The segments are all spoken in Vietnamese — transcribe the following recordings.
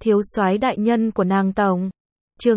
thiếu soái đại nhân của nàng tổng. Chương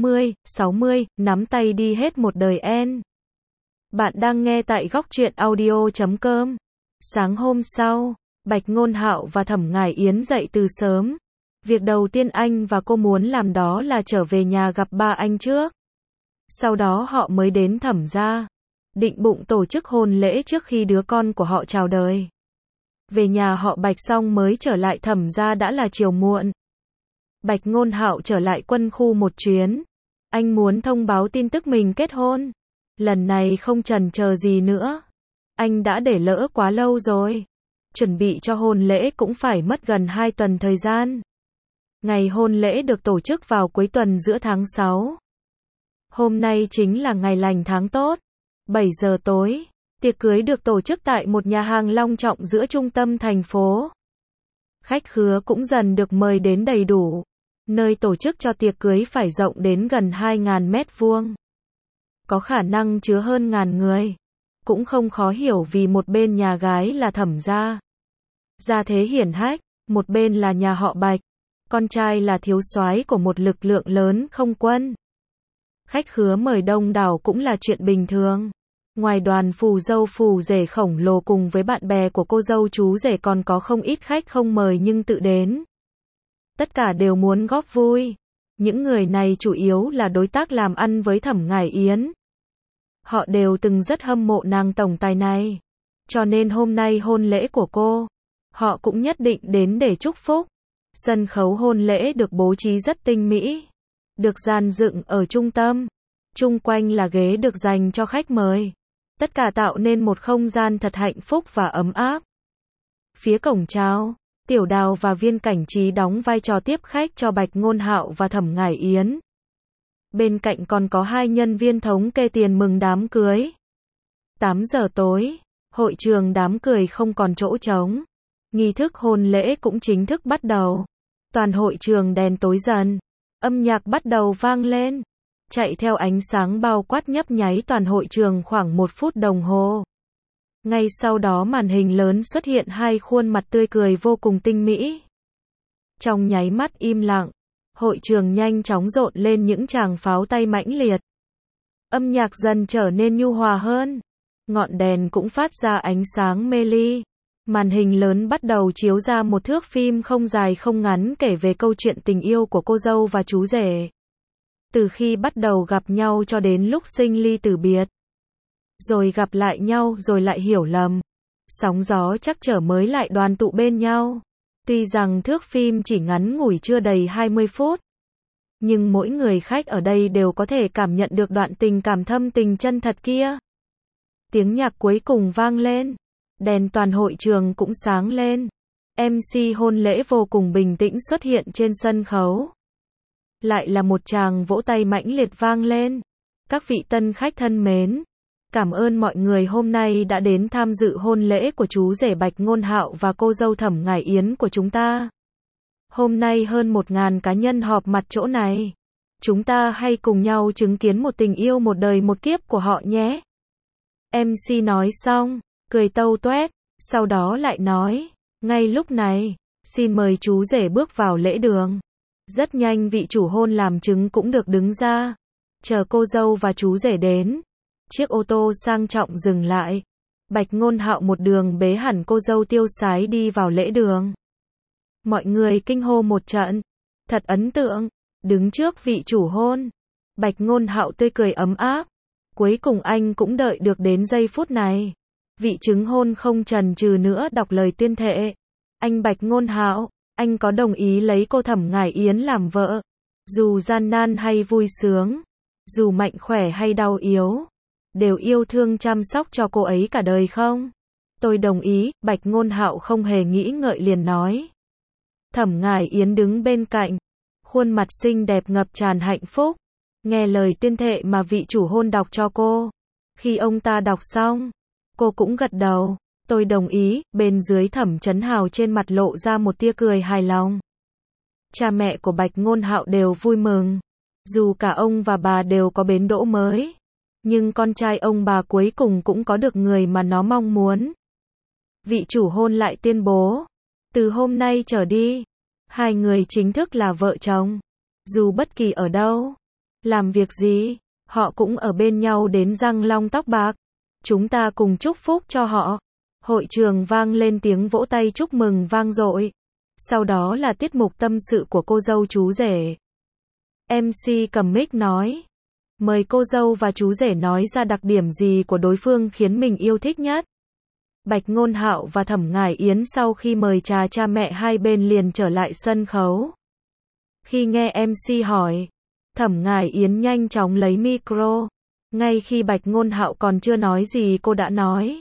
60, nắm tay đi hết một đời en. Bạn đang nghe tại góc truyện audio.com. Sáng hôm sau, Bạch Ngôn Hạo và Thẩm Ngải Yến dậy từ sớm. Việc đầu tiên anh và cô muốn làm đó là trở về nhà gặp ba anh trước. Sau đó họ mới đến Thẩm gia, định bụng tổ chức hôn lễ trước khi đứa con của họ chào đời. Về nhà họ Bạch xong mới trở lại Thẩm gia đã là chiều muộn. Bạch Ngôn Hạo trở lại quân khu một chuyến. Anh muốn thông báo tin tức mình kết hôn. Lần này không chần chờ gì nữa. Anh đã để lỡ quá lâu rồi. Chuẩn bị cho hôn lễ cũng phải mất gần 2 tuần thời gian. Ngày hôn lễ được tổ chức vào cuối tuần giữa tháng 6. Hôm nay chính là ngày lành tháng tốt. 7 giờ tối, tiệc cưới được tổ chức tại một nhà hàng long trọng giữa trung tâm thành phố. Khách khứa cũng dần được mời đến đầy đủ. Nơi tổ chức cho tiệc cưới phải rộng đến gần 2.000 mét vuông. Có khả năng chứa hơn 1.000 người. Cũng không khó hiểu vì một bên nhà gái là Thẩm gia, gia thế hiển hách, một bên là nhà họ Bạch, con trai là thiếu soái của một lực lượng lớn không quân. Khách khứa mời đông đảo cũng là chuyện bình thường. Ngoài đoàn phù dâu phù rể khổng lồ cùng với bạn bè của cô dâu chú rể còn có không ít khách không mời nhưng tự đến. Tất cả đều muốn góp vui. Những người này chủ yếu là đối tác làm ăn với Thẩm Ngải Yến. Họ đều từng rất hâm mộ nàng tổng tài này. Cho nên hôm nay hôn lễ của cô, họ cũng nhất định đến để chúc phúc. Sân khấu hôn lễ được bố trí rất tinh mỹ. Được dàn dựng ở trung tâm. Chung quanh là ghế được dành cho khách mời. Tất cả tạo nên một không gian thật hạnh phúc và ấm áp. Phía cổng chào, Tiểu Đào và Viên Cảnh Trí đóng vai trò tiếp khách cho Bạch Ngôn Hạo và Thẩm Ngải Yến. Bên cạnh còn có 2 nhân viên thống kê tiền mừng đám cưới. 8 giờ tối, hội trường đám cưới không còn chỗ trống. Nghi thức hôn lễ cũng chính thức bắt đầu. Toàn hội trường đèn tối dần. Âm nhạc bắt đầu vang lên. Chạy theo ánh sáng bao quát nhấp nháy toàn hội trường khoảng 1 phút đồng hồ. Ngay sau đó màn hình lớn xuất hiện 2 khuôn mặt tươi cười vô cùng tinh mỹ. Trong nháy mắt im lặng, hội trường nhanh chóng rộn lên những tràng pháo tay mãnh liệt. Âm nhạc dần trở nên nhu hòa hơn. Ngọn đèn cũng phát ra ánh sáng mê ly. Màn hình lớn bắt đầu chiếu ra một thước phim không dài không ngắn kể về câu chuyện tình yêu của cô dâu và chú rể. Từ khi bắt đầu gặp nhau cho đến lúc sinh ly tử biệt. Rồi gặp lại nhau rồi lại hiểu lầm. Sóng gió trắc trở mới lại đoàn tụ bên nhau. Tuy rằng thước phim chỉ ngắn ngủi chưa đầy 20 phút. Nhưng mỗi người khách ở đây đều có thể cảm nhận được đoạn tình cảm thâm tình chân thật kia. Tiếng nhạc cuối cùng vang lên. Đèn toàn hội trường cũng sáng lên. MC hôn lễ vô cùng bình tĩnh xuất hiện trên sân khấu. Lại là một tràng vỗ tay mãnh liệt vang lên. Các vị tân khách thân mến, cảm ơn mọi người hôm nay đã đến tham dự hôn lễ của chú rể Bạch Ngôn Hạo và cô dâu Thẩm Ngải Yến của chúng ta. Hôm nay hơn 1.000 cá nhân họp mặt chỗ này. Chúng ta hãy cùng nhau chứng kiến một tình yêu một đời một kiếp của họ nhé. MC nói xong, cười tâu tuét, sau đó lại nói, ngay lúc này, xin mời chú rể bước vào lễ đường. Rất nhanh vị chủ hôn làm chứng cũng được đứng ra. Chờ cô dâu và chú rể đến. Chiếc ô tô sang trọng dừng lại. Bạch Ngôn Hạo một đường bế hẳn cô dâu tiêu sái đi vào lễ đường. Mọi người kinh hô một trận. Thật ấn tượng. Đứng trước vị chủ hôn. Bạch Ngôn Hạo tươi cười ấm áp. Cuối cùng anh cũng đợi được đến giây phút này. Vị chứng hôn không chần chừ nữa đọc lời tuyên thệ. Anh Bạch Ngôn Hạo, anh có đồng ý lấy cô Thẩm Ngải Yến làm vợ. Dù gian nan hay vui sướng. Dù mạnh khỏe hay đau yếu. Đều yêu thương chăm sóc cho cô ấy cả đời không? Tôi đồng ý, Bạch Ngôn Hạo không hề nghĩ ngợi liền nói. Thẩm Ngải Yến đứng bên cạnh. Khuôn mặt xinh đẹp ngập tràn hạnh phúc. Nghe lời tuyên thệ mà vị chủ hôn đọc cho cô. Khi ông ta đọc xong, cô cũng gật đầu. Tôi đồng ý, bên dưới Thẩm Chấn Hào trên mặt lộ ra một tia cười hài lòng. Cha mẹ của Bạch Ngôn Hạo đều vui mừng. Dù cả ông và bà đều có bến đỗ mới. Nhưng con trai ông bà cuối cùng cũng có được người mà nó mong muốn. Vị chủ hôn lại tuyên bố. Từ hôm nay trở đi, Hai người chính thức là vợ chồng. Dù bất kỳ ở đâu, làm việc gì, họ cũng ở bên nhau đến răng long tóc bạc. Chúng ta cùng chúc phúc cho họ. Hội trường vang lên tiếng vỗ tay chúc mừng vang dội. Sau đó là tiết mục tâm sự của cô dâu chú rể. MC cầm mic nói. Mời cô dâu và chú rể nói ra đặc điểm gì của đối phương khiến mình yêu thích nhất. Bạch Ngôn Hạo và Thẩm Ngải Yến sau khi mời trà cha mẹ hai bên liền trở lại sân khấu. Khi nghe MC hỏi, Thẩm Ngải Yến nhanh chóng lấy micro. Ngay khi Bạch Ngôn Hạo còn chưa nói gì cô đã nói.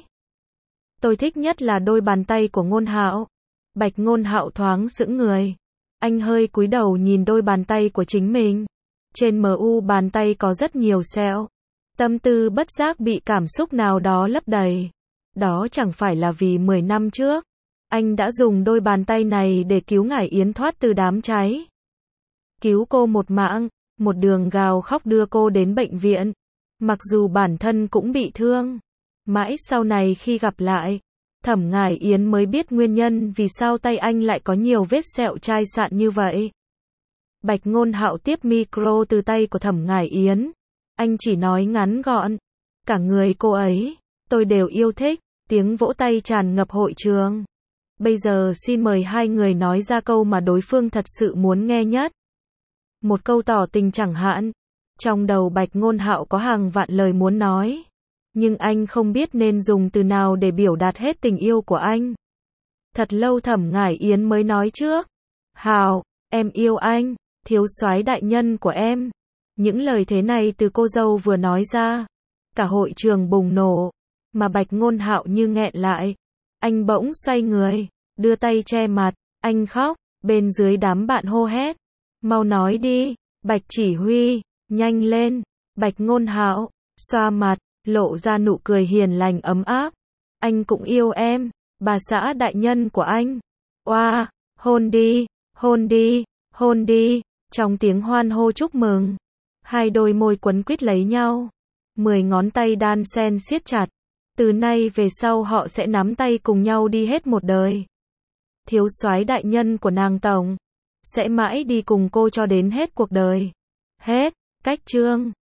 Tôi thích nhất là đôi bàn tay của Ngôn Hạo. Bạch Ngôn Hạo thoáng sững người. Anh hơi cúi đầu nhìn đôi bàn tay của chính mình. Trên mu bàn tay có rất nhiều sẹo. Tâm tư bất giác bị cảm xúc nào đó lấp đầy. Đó chẳng phải là vì 10 năm trước, anh đã dùng đôi bàn tay này để cứu Ngải Yến thoát từ đám cháy. Cứu cô một mạng, một đường gào khóc đưa cô đến bệnh viện. Mặc dù bản thân cũng bị thương. Mãi sau này khi gặp lại, Thẩm Ngải Yến mới biết nguyên nhân vì sao tay anh lại có nhiều vết sẹo chai sạn như vậy. Bạch Ngôn Hạo tiếp micro từ tay của Thẩm Ngải Yến. Anh chỉ nói ngắn gọn. Cả người cô ấy, tôi đều yêu thích. Tiếng vỗ tay tràn ngập hội trường. Bây giờ xin mời hai người nói ra câu mà đối phương thật sự muốn nghe nhất. Một câu tỏ tình chẳng hạn. Trong đầu Bạch Ngôn Hạo có hàng vạn lời muốn nói. Nhưng anh không biết nên dùng từ nào để biểu đạt hết tình yêu của anh. Thật lâu Thẩm Ngải Yến mới nói trước. Hạo, em yêu anh, thiếu soái đại nhân của em. Những lời thế này từ cô dâu vừa nói ra. Cả hội trường bùng nổ. Mà Bạch Ngôn Hạo như nghẹn lại. Anh bỗng xoay người, đưa tay che mặt, anh khóc, bên dưới đám bạn hô hét. Mau nói đi, Bạch chỉ huy, nhanh lên. Bạch Ngôn Hạo, xoa mặt, lộ ra nụ cười hiền lành ấm áp. Anh cũng yêu em, bà xã đại nhân của anh. Oa, hôn đi, hôn đi, hôn đi. Trong tiếng hoan hô chúc mừng, hai đôi môi quấn quýt lấy nhau. 10 ngón tay đan xen siết chặt. Từ nay về sau họ sẽ nắm tay cùng nhau đi hết một đời. Thiếu soái đại nhân của nàng tổng sẽ mãi đi cùng cô cho đến hết cuộc đời. Hết, cách chương.